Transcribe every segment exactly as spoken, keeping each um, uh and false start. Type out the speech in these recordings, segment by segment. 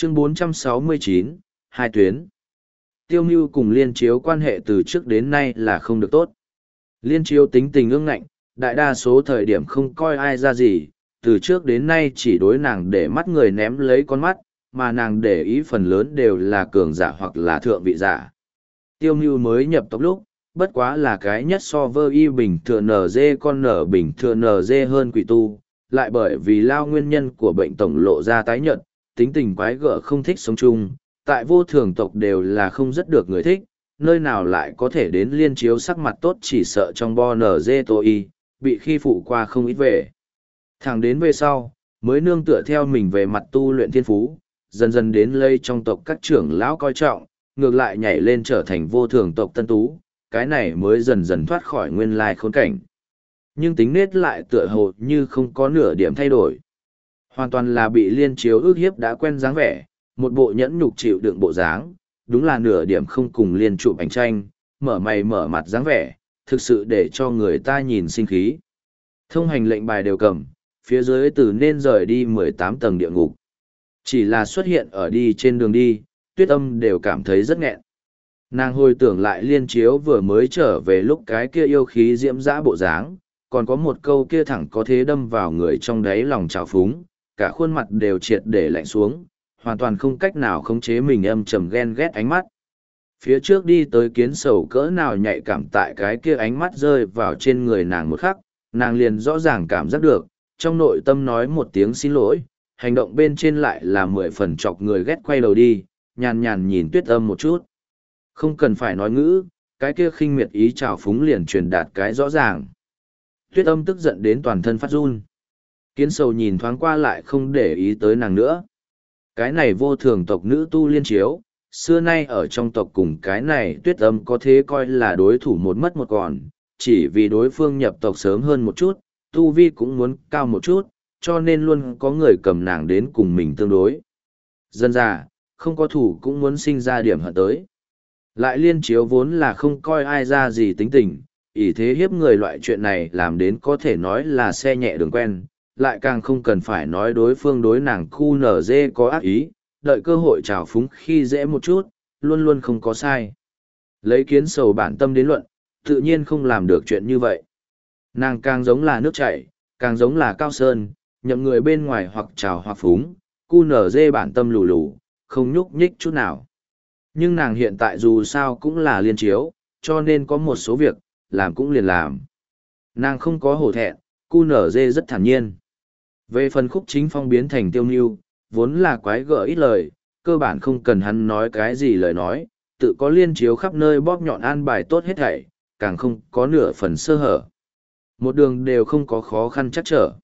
Chương bốn trăm sáu mươi chín, hai tuyến. Tiêu Mưu cùng Liên Chiếu quan hệ từ trước đến nay là không được tốt. Liên Chiếu tính tình ương ngạnh, đại đa số thời điểm không coi ai ra gì, từ trước đến nay chỉ đối nàng để mắt người ném lấy con mắt, mà nàng để ý phần lớn đều là cường giả hoặc là thượng vị giả. Tiêu Mưu mới nhập tộc lúc, bất quá là cái nhất so với y bình thường nở dê con nở bình thường nở dê hơn quỷ tu, lại bởi vì lao nguyên nhân của bệnh tổng lộ ra tái nhợt, tính tình quái gở không thích sống chung, tại vô thường tộc đều là không rất được người thích, nơi nào lại có thể đến Liên Chiếu sắc mặt tốt chỉ sợ trong bo nở dê tô y, bị khi phụ qua không ít về. Thẳng đến về sau, mới nương tựa theo mình về mặt tu luyện thiên phú, dần dần đến lây trong tộc các trưởng lão coi trọng, ngược lại nhảy lên trở thành vô thường tộc tân tú, cái này mới dần dần thoát khỏi nguyên lai khốn cảnh. Nhưng tính nết lại tựa hồ như không có nửa điểm thay đổi. Hoàn toàn là bị Liên Chiếu ước hiếp đã quen dáng vẻ, một bộ nhẫn nhục chịu đựng bộ dáng, đúng là nửa điểm không cùng Liên chụp ảnh tranh, mở mày mở mặt dáng vẻ, thực sự để cho người ta nhìn sinh khí. Thông hành lệnh bài đều cầm, phía dưới từ nên rời đi mười tám tầng địa ngục. Chỉ là xuất hiện ở đi trên đường đi, Tuyết Âm đều cảm thấy rất nghẹn. Nàng hồi tưởng lại Liên Chiếu vừa mới trở về lúc cái kia yêu khí diễm dã bộ dáng, còn có một câu kia thẳng có thế đâm vào người trong đáy lòng trào phúng, cả khuôn mặt đều triệt để lạnh xuống, hoàn toàn không cách nào khống chế mình âm trầm ghen ghét ánh mắt. Phía trước đi tới Kiến Sầu cỡ nào nhạy cảm tại cái kia ánh mắt rơi vào trên người nàng một khắc, nàng liền rõ ràng cảm giác được, trong nội tâm nói một tiếng xin lỗi, hành động bên trên lại là mười phần chọc người ghét quay đầu đi, nhàn nhàn nhìn Tuyết Âm một chút. Không cần phải nói ngữ, cái kia khinh miệt ý trào phúng liền truyền đạt cái rõ ràng. Tuyết Âm tức giận đến toàn thân phát run. Kiến Sầu nhìn thoáng qua lại không để ý tới nàng nữa. Cái này vô thường tộc nữ tu Liên Chiếu, xưa nay ở trong tộc cùng cái này Tuyết Âm có thế coi là đối thủ một mất một còn, chỉ vì đối phương nhập tộc sớm hơn một chút, tu vi cũng muốn cao một chút, cho nên luôn có người cầm nàng đến cùng mình tương đối. Dân già, không có thủ cũng muốn sinh ra điểm hận tới. Lại Liên Chiếu vốn là không coi ai ra gì tính tình, ỷ thế hiếp người loại chuyện này làm đến có thể nói là xe nhẹ đường quen, lại càng không cần phải nói đối phương đối nàng khu nở dê có ác ý, đợi cơ hội trào phúng khi dễ một chút, luôn luôn không có sai. Lấy Kiến Sầu bản tâm đến luận, tự nhiên không làm được chuyện như vậy. Nàng càng giống là nước chảy, càng giống là cao sơn, nhậm người bên ngoài hoặc trào hoặc phúng, cu nở dê bản tâm lù lù, không nhúc nhích chút nào. Nhưng nàng hiện tại dù sao cũng là Liên Chiếu, cho nên có một số việc, làm cũng liền làm. Nàng không có hổ thẹn, cu nở dê rất thản nhiên. Về phần Khúc Chính Phong biến thành Tiêu Mưu, vốn là quái gở ít lời, cơ bản không cần hắn nói cái gì lời nói, tự có Liên Chiếu khắp nơi bóp nhọn an bài tốt hết thảy, càng không có nửa phần sơ hở. Một đường đều không có khó khăn chắc trở.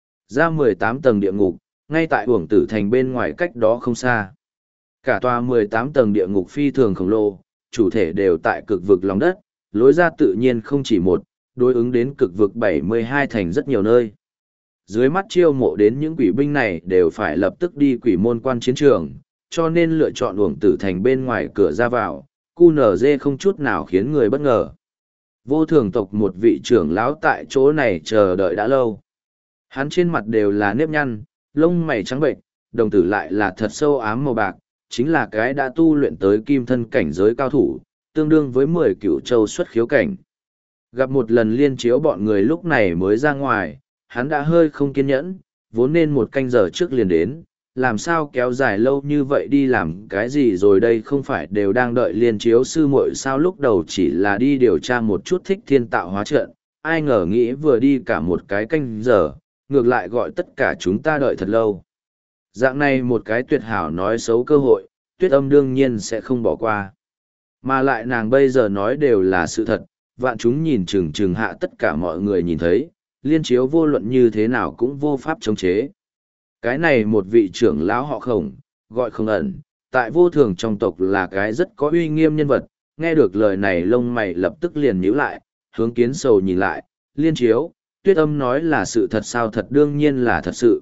Ra mười tám tầng địa ngục, ngay tại Uổng Tử Thành bên ngoài cách đó không xa. Cả tòa mười tám tầng địa ngục phi thường khổng lồ, chủ thể đều tại cực vực lòng đất, lối ra tự nhiên không chỉ một, đối ứng đến cực vực bảy mươi hai thành rất nhiều nơi. Dưới mắt chiêu mộ đến những quỷ binh này đều phải lập tức đi quỷ môn quan chiến trường, cho nên lựa chọn Uổng Tử Thành bên ngoài cửa ra vào, cu nở dê không chút nào khiến người bất ngờ. Vô thường tộc một vị trưởng lão tại chỗ này chờ đợi đã lâu. Hắn trên mặt đều là nếp nhăn, lông mày trắng bệnh, đồng tử lại là thật sâu ám màu bạc, chính là cái đã tu luyện tới kim thân cảnh giới cao thủ, tương đương với mười cửu châu xuất khiếu cảnh. Gặp một lần Liên Chiếu bọn người lúc này mới ra ngoài, hắn đã hơi không kiên nhẫn, vốn nên một canh giờ trước liền đến, làm sao kéo dài lâu như vậy đi làm cái gì rồi đây không phải đều đang đợi Liên Chiếu sư muội sao lúc đầu chỉ là đi điều tra một chút Thích Thiên tạo hóa trận, ai ngờ nghĩ vừa đi cả một cái canh giờ, ngược lại gọi tất cả chúng ta đợi thật lâu. Dạng này một cái tuyệt hảo nói xấu cơ hội, Tuyết Âm đương nhiên sẽ không bỏ qua. Mà lại nàng bây giờ nói đều là sự thật, vạn chúng nhìn chừng chừng hạ tất cả mọi người nhìn thấy, Liên Chiếu vô luận như thế nào cũng vô pháp chống chế. Cái này một vị trưởng lão họ Khổng, gọi Không Ẩn, tại vô thường trong tộc là cái rất có uy nghiêm nhân vật, nghe được lời này lông mày lập tức liền nhíu lại, hướng Kiến Sầu nhìn lại, Liên Chiếu, Tuyết Âm nói là sự thật sao thật đương nhiên là thật sự.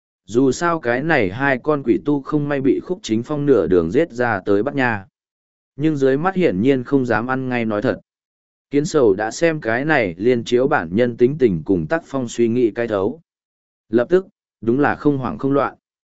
Dù sao cái này hai con quỷ tu không may bị Khúc Chính Phong nửa đường giết ra tới Bắc Nha. Nhưng dưới mắt hiển nhiên không dám ăn ngay nói thật. Kiến Sầu đã xem cái này Liên Chiếu bản nhân tính tình cùng tác phong suy nghĩ cái thấu. Lập tức, đúng là không hoảng không loạn.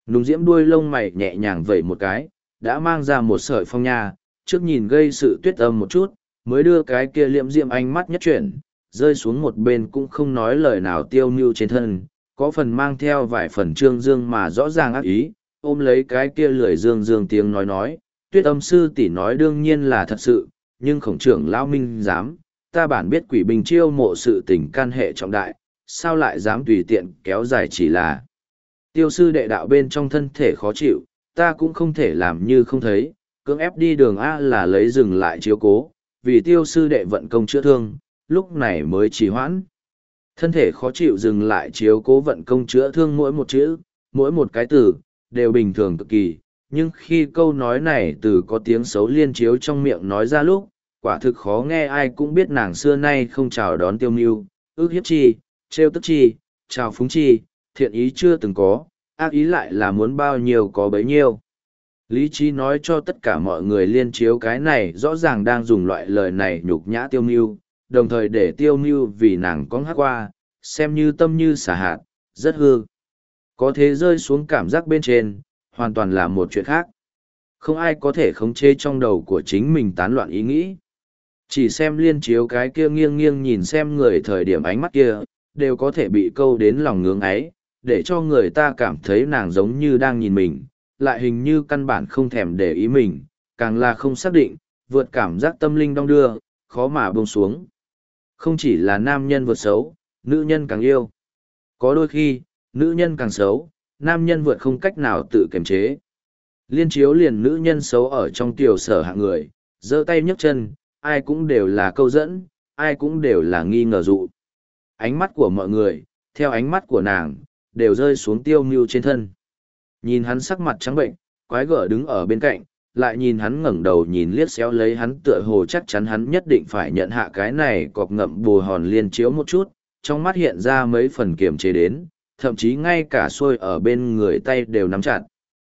Nùng diễm đuôi lông mày nhẹ nhàng vẩy một cái, đã mang ra một sợi phong nha, trước nhìn gây sự tuyết âm một chút, mới đưa cái kia liệm diệm ánh mắt nhất chuyển, rơi xuống một bên cũng không nói lời nào tiêu mưu trên thân, có phần mang theo vài phần trương dương mà rõ ràng ác ý, ôm lấy cái kia lười dương dương tiếng nói nói, tuyết âm sư tỷ nói đương nhiên là thật sự, nhưng khổng trưởng lão minh dám, ta bản biết quỷ bình chiêu mộ sự tình can hệ trọng đại, sao lại dám tùy tiện kéo dài chỉ là tiêu sư đệ đạo bên trong thân thể khó chịu, ta cũng không thể làm như không thấy, cưỡng ép đi đường A là lấy dừng lại chiếu cố, vì tiêu sư đệ vận công chữa thương, lúc này mới trì hoãn. Thân thể khó chịu dừng lại chiếu cố vận công chữa thương mỗi một chữ, mỗi một cái từ, đều bình thường cực kỳ, nhưng khi câu nói này từ có tiếng xấu liên chiếu trong miệng nói ra lúc, quả thực khó nghe ai cũng biết nàng xưa nay không chào đón tiêu mưu, ước hiếp chi, trêu tức chi, chào phúng chi, thiện ý chưa từng có, ác ý lại là muốn bao nhiêu có bấy nhiêu. Lý trí nói cho tất cả mọi người liên chiếu cái này rõ ràng đang dùng loại lời này nhục nhã tiêu mưu, đồng thời để tiêu mưu vì nàng có hát qua, xem như tâm như xả hạt, rất hư. Có thế rơi xuống cảm giác bên trên, hoàn toàn là một chuyện khác. Không ai có thể khống chế trong đầu của chính mình tán loạn ý nghĩ. Chỉ xem liên chiếu cái kia nghiêng nghiêng nhìn xem người thời điểm ánh mắt kia, đều có thể bị câu đến lòng ngưỡng ấy, để cho người ta cảm thấy nàng giống như đang nhìn mình, lại hình như căn bản không thèm để ý mình, càng là không xác định, vượt cảm giác tâm linh đong đưa, khó mà buông xuống. Không chỉ là nam nhân vượt xấu, nữ nhân càng yêu. Có đôi khi, nữ nhân càng xấu, nam nhân vượt không cách nào tự kiềm chế. Liên chiếu liền nữ nhân xấu ở trong tiểu sở hạng người, giơ tay nhấc chân, ai cũng đều là câu dẫn, ai cũng đều là nghi ngờ dụ. Ánh mắt của mọi người, theo ánh mắt của nàng, đều rơi xuống tiêu mưu trên thân. Nhìn hắn sắc mặt trắng bệnh, quái gở đứng ở bên cạnh, lại nhìn hắn ngẩng đầu nhìn liếc xéo lấy hắn tựa hồ chắc chắn hắn nhất định phải nhận hạ cái này cọp ngậm bù hòn liên chiếu một chút, trong mắt hiện ra mấy phần kiềm chế đến, thậm chí ngay cả xuôi ở bên người tay đều nắm chặt.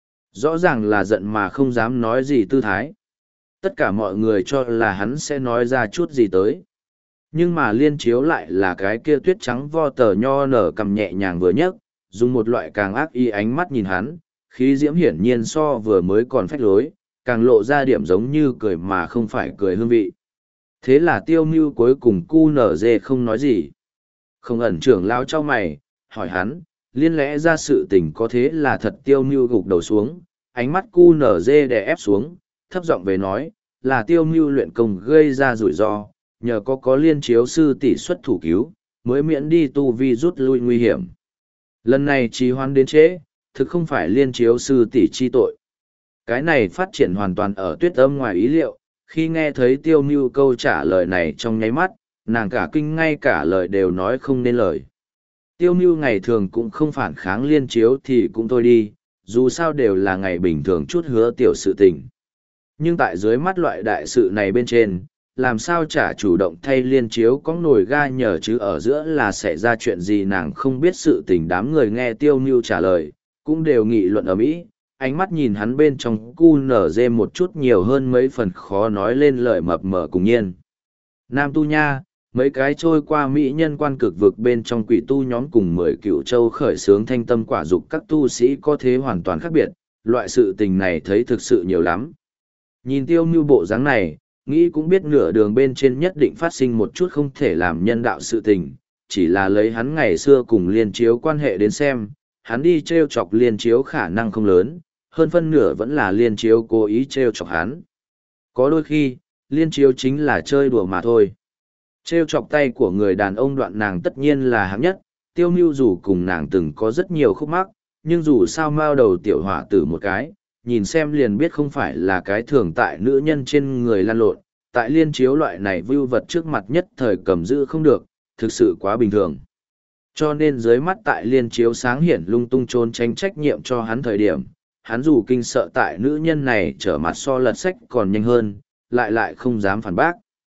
Rõ ràng là giận mà không dám nói gì tư thái. Tất cả mọi người cho là hắn sẽ nói ra chút gì tới. Nhưng mà liên chiếu lại là cái kia tuyết trắng vo tờ nho nở cầm nhẹ nhàng vừa nhấc, dùng một loại càng ác y ánh mắt nhìn hắn, khí diễm hiển nhiên so vừa mới còn phách lối, càng lộ ra điểm giống như cười mà không phải cười hương vị. Thế là tiêu mưu cuối cùng cu nở dê không nói gì. Không ẩn trưởng lao cho mày, hỏi hắn, liên lẽ ra sự tình có thế là thật tiêu mưu gục đầu xuống, ánh mắt cu nở dê đè ép xuống, thấp giọng về nói, là tiêu mưu luyện công gây ra rủi ro, nhờ có có liên chiếu sư tỷ xuất thủ cứu, mới miễn đi tu vi rút lui nguy hiểm. Lần này trì hoãn đến trễ, thực không phải liên chiếu sư tỷ chi tội. Cái này phát triển hoàn toàn ở tuyết âm ngoài ý liệu, khi nghe thấy tiêu mưu câu trả lời này trong nháy mắt, nàng cả kinh ngay cả lời đều nói không nên lời. Tiêu mưu ngày thường cũng không phản kháng liên chiếu thì cũng thôi đi, dù sao đều là ngày bình thường chút hứa tiểu sự tình. Nhưng tại dưới mắt loại đại sự này bên trên, làm sao chả chủ động thay liên chiếu có nổi ga nhờ chứ ở giữa là xảy ra chuyện gì nàng không biết sự tình. Đám người nghe tiêu mưu trả lời, cũng đều nghị luận ở mỹ, ánh mắt nhìn hắn bên trong cu nở dê một chút nhiều hơn mấy phần khó nói lên lời mập mờ cùng nhiên. Nam tu nha, mấy cái trôi qua mỹ nhân quan cực vực bên trong quỷ tu nhóm cùng mười cựu châu khởi xướng thanh tâm quả dục các tu sĩ có thế hoàn toàn khác biệt, loại sự tình này thấy thực sự nhiều lắm. Nhìn tiêu mưu bộ dáng này, nghĩ cũng biết nửa đường bên trên nhất định phát sinh một chút không thể làm nhân đạo sự tình, chỉ là lấy hắn ngày xưa cùng liên chiếu quan hệ đến xem, hắn đi treo chọc liên chiếu khả năng không lớn, hơn phân nửa vẫn là liên chiếu cố ý treo chọc hắn. Có đôi khi, liên chiếu chính là chơi đùa mà thôi. Treo chọc tay của người đàn ông đoạn nàng tất nhiên là hạng nhất, tiêu mưu dù cùng nàng từng có rất nhiều khúc mắc, nhưng dù sao mao đầu tiểu hỏa tử một cái, nhìn xem liền biết không phải là cái thường tại nữ nhân trên người lan lộn, tại liên chiếu loại này vưu vật trước mặt nhất thời cầm giữ không được, thực sự quá bình thường. Cho nên dưới mắt tại liên chiếu sáng hiển lung tung trốn tránh trách nhiệm cho hắn thời điểm, hắn dù kinh sợ tại nữ nhân này trở mặt so lật sách còn nhanh hơn, lại lại không dám phản bác.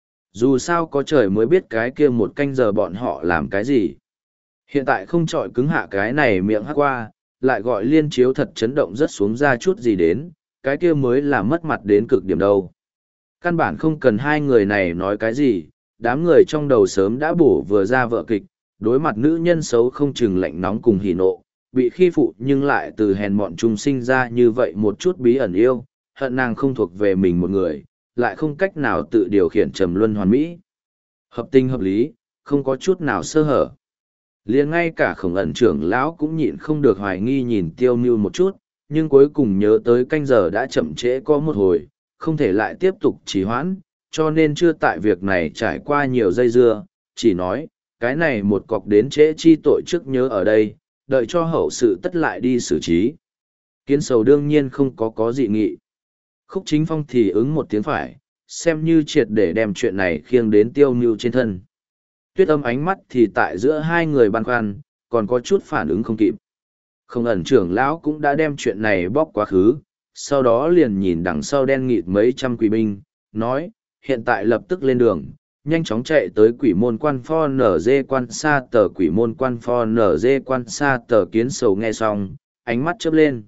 Dù sao có trời mới biết cái kia một canh giờ bọn họ làm cái gì. Hiện tại không trọi cứng hạ cái này miệng hắc qua, lại gọi liên chiếu thật chấn động rất xuống ra chút gì đến, cái kia mới là mất mặt đến cực điểm đâu. Căn bản không cần hai người này nói cái gì, đám người trong đầu sớm đã bổ vừa ra vợ kịch, đối mặt nữ nhân xấu không chừng lạnh nóng cùng hỉ nộ, bị khi phụ nhưng lại từ hèn mọn chung sinh ra như vậy một chút bí ẩn yêu, hận nàng không thuộc về mình một người, lại không cách nào tự điều khiển trầm luân hoàn mỹ. Hợp tình hợp lý, không có chút nào sơ hở. Liền ngay cả khổng ẩn trưởng lão cũng nhịn không được hoài nghi nhìn tiêu mưu một chút, nhưng cuối cùng nhớ tới canh giờ đã chậm trễ có một hồi, không thể lại tiếp tục trì hoãn, cho nên chưa tại việc này trải qua nhiều dây dưa, chỉ nói, cái này một cọc đến trễ chi tội trước nhớ ở đây, đợi cho hậu sự tất lại đi xử trí. Kiến sầu đương nhiên không có có dị nghị. Khúc Chính Phong thì ứng một tiếng phải, xem như triệt để đem chuyện này khiêng đến tiêu mưu trên thân. Tuyết Âm ánh mắt thì tại giữa hai người băn khoăn, còn có chút phản ứng không kịp. Không ẩn trưởng lão cũng đã đem chuyện này bóc quá khứ, sau đó liền nhìn đằng sau đen nghịt mấy trăm quỷ binh, nói, hiện tại lập tức lên đường, nhanh chóng chạy tới quỷ môn quan pho nở dê quan xa tờ quỷ môn quan pho nở dê quan xa tờ Kiến sầu nghe xong, ánh mắt chớp lên.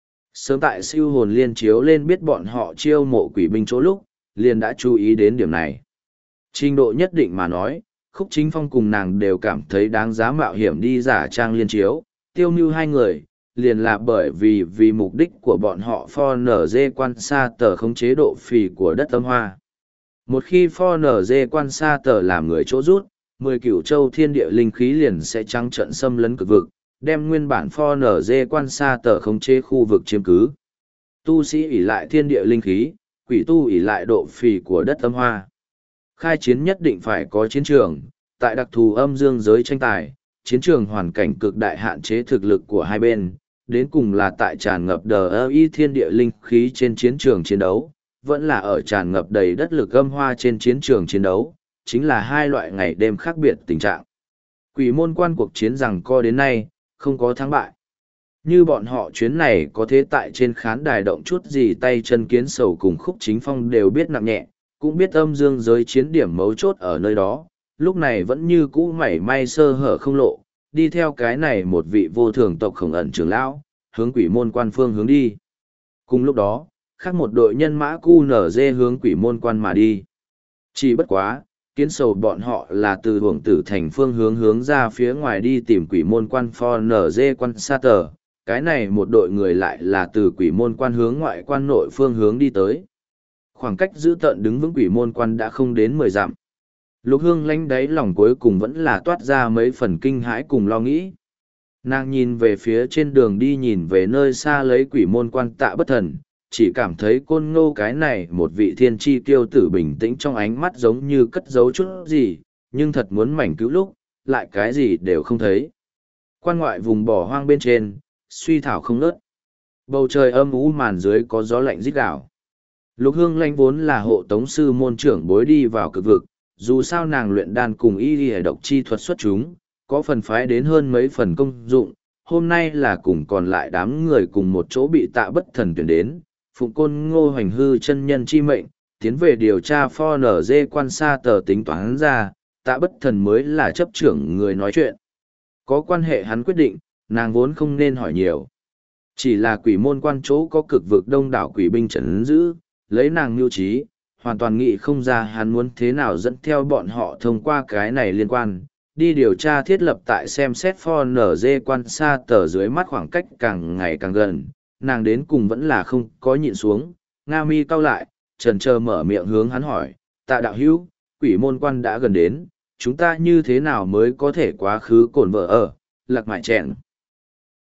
Sớm tại siêu hồn liên chiếu lên biết bọn họ chiêu mộ quỷ binh chỗ lúc, liền đã chú ý đến điểm này. Trình độ nhất định mà nói, Khúc Chính Phong cùng nàng đều cảm thấy đáng giá mạo hiểm đi giả trang liên chiếu, tiêu mưu hai người, liền là bởi vì vì mục đích của bọn họ pho nở dê quan xa tờ không chế độ phì của đất âm hoa. Một khi pho nở dê quan xa tờ làm người chỗ rút, mười cửu châu thiên địa linh khí liền sẽ trắng trận xâm lấn cực vực, đem nguyên bản pho nở dê quan xa tờ khống chế khu vực chiếm cứ. Tu sĩ ỷ lại thiên địa linh khí, quỷ tu ỷ lại độ phì của đất âm hoa. Khai chiến nhất định phải có chiến trường, tại đặc thù âm dương giới tranh tài, chiến trường hoàn cảnh cực đại hạn chế thực lực của hai bên, đến cùng là tại tràn ngập đờ ơ y thiên địa linh khí trên chiến trường chiến đấu, vẫn là ở tràn ngập đầy đất lực âm hoa trên chiến trường chiến đấu, chính là hai loại ngày đêm khác biệt tình trạng. Quỷ môn quan cuộc chiến rằng co đến nay, không có thắng bại. Như bọn họ chuyến này có thế tại trên khán đài động chút gì tay chân Kiến sầu cùng Khúc Chính Phong đều biết nặng nhẹ, cũng biết âm dương giới chiến điểm mấu chốt ở nơi đó, lúc này vẫn như cũ mảy may sơ hở không lộ, đi theo cái này một vị vô thường tộc khổng ẩn trưởng lão, hướng quỷ môn quan phương hướng đi. Cùng lúc đó, khác một đội nhân mã cu nở dê hướng quỷ môn quan mà đi. Chỉ bất quá, Kiến sầu bọn họ là từ Hưởng Tử thành phương hướng hướng ra phía ngoài đi tìm quỷ môn quan pho nở dê quan sa tờ, cái này một đội người lại là từ quỷ môn quan hướng ngoại quan nội phương hướng đi tới. Khoảng cách giữ tận đứng vững quỷ môn quan đã không đến mười dặm. Lục Hương lánh đáy lòng cuối cùng vẫn là toát ra mấy phần kinh hãi cùng lo nghĩ. Nàng nhìn về phía trên đường đi nhìn về nơi xa lấy quỷ môn quan Tạ Bất Thần, chỉ cảm thấy côn ngô cái này một vị thiên tri tiêu tử bình tĩnh trong ánh mắt giống như cất giấu chút gì, nhưng thật muốn mảnh cứu lúc, lại cái gì đều không thấy. Quan ngoại vùng bỏ hoang bên trên, suy thảo không nớt. Bầu trời âm u màn dưới có gió lạnh rít gào. Lục Hương Lanh vốn là hộ tống sư môn trưởng bối đi vào cực vực, dù sao nàng luyện đan cùng y y độc chi thuật xuất chúng, có phần phái đến hơn mấy phần công dụng, hôm nay là cùng còn lại đám người cùng một chỗ bị Tạ Bất Thần tuyển đến, phụng côn ngô hoành hư chân nhân chi mệnh, tiến về điều tra pho nở dê quan xa tờ tính toán ra, Tạ Bất Thần mới là chấp trưởng người nói chuyện. Có quan hệ hắn quyết định, nàng vốn không nên hỏi nhiều. Chỉ là quỷ môn quan chỗ có cực vực đông đảo quỷ binh trấn giữ, lấy nàng mưu trí, hoàn toàn nghĩ không ra hắn muốn thế nào dẫn theo bọn họ thông qua cái này liên quan, đi điều tra thiết lập tại xem xét pho nở dê quan xa tờ dưới mắt khoảng cách càng ngày càng gần, nàng đến cùng vẫn là không có nhịn xuống, nga mi cau lại, trần chờ mở miệng hướng hắn hỏi, Tạ đạo hữu, quỷ môn quan đã gần đến, chúng ta như thế nào mới có thể quá khứ cổn vợ ở, lạc mại chèn.